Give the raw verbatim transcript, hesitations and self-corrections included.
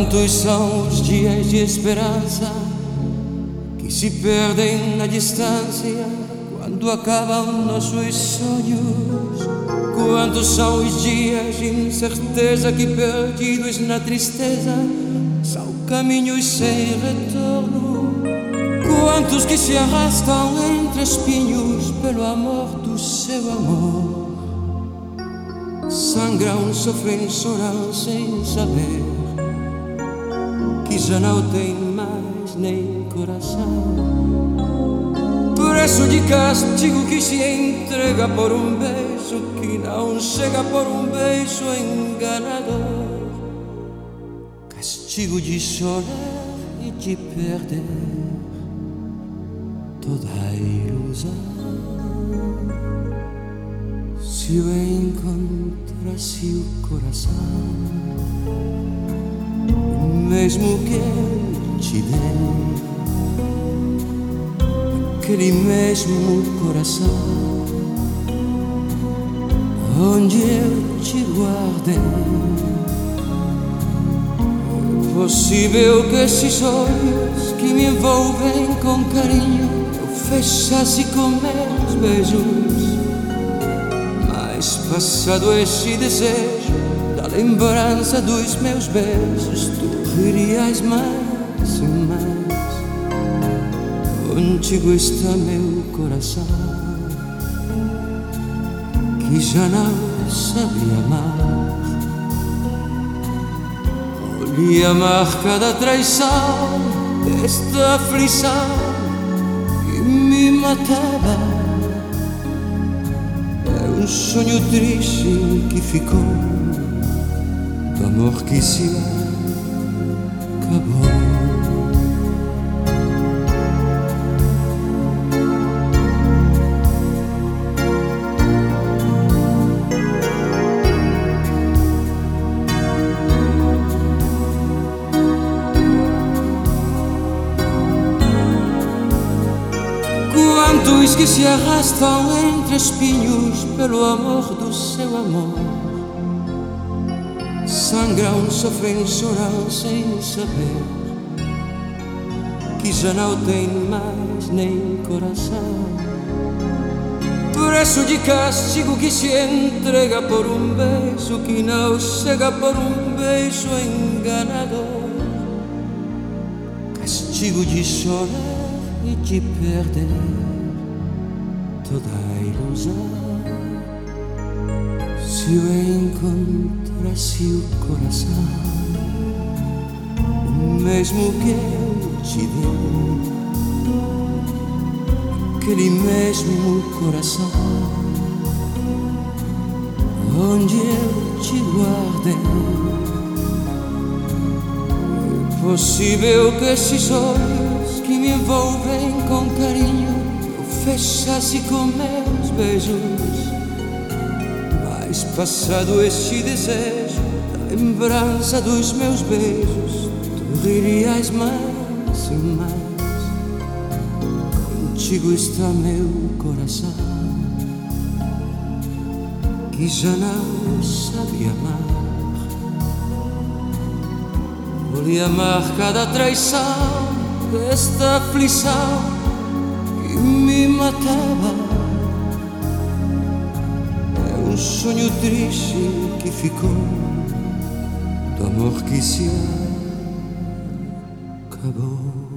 Quantos são os dias de esperança que se perdem na distância quando acabam nossos sonhos? Quantos são os dias de incerteza que, perdidos na tristeza, são caminhos sem retorno? Quantos que se arrastam entre espinhos pelo amor do seu amor? Sangram, sofrem, choram sem saber que já não tem mais nem coração. Preço de castigo que se entrega por um beijo que não chega, por um beijo enganador. Castigo de chorar e de perder toda a ilusão. Se eu encontrasse o coração, mesmo que eu te dê, aquele mesmo coração onde eu te guardei, é possível que esses olhos que me envolvem com carinho eu fechasse com meus beijos. Mas passado este desejo da lembrança dos meus beijos, tu ririas mais e mais. Contigo está meu coração, que já não sabe amar. Olhe a marca da traição, desta aflição que me matava. É um sonho triste que ficou do amor que se acabou. Quantos que se arrastam entre espinhos pelo amor do seu amor? Sangram, sofrem, choram sem saber que já não tem mais nem coração. Preço de castigo que se entrega por um beijo que não chega, por um beijo enganador. Castigo de chorar e de perder toda a ilusão. Se eu encontrasse o coração, o mesmo que eu te dei, aquele mesmo coração onde eu te guardei, é possível que esses olhos que me envolvem com carinho eu fechasse com meus beijos. Mas passado este desejo da lembrança dos meus beijos, tu ririas mais e mais. Contigo está meu coração, que já não sabe amar. Olhe a marca da traição, desta aflição que me matava. É um sonho triste que ficou do amor que se acabou.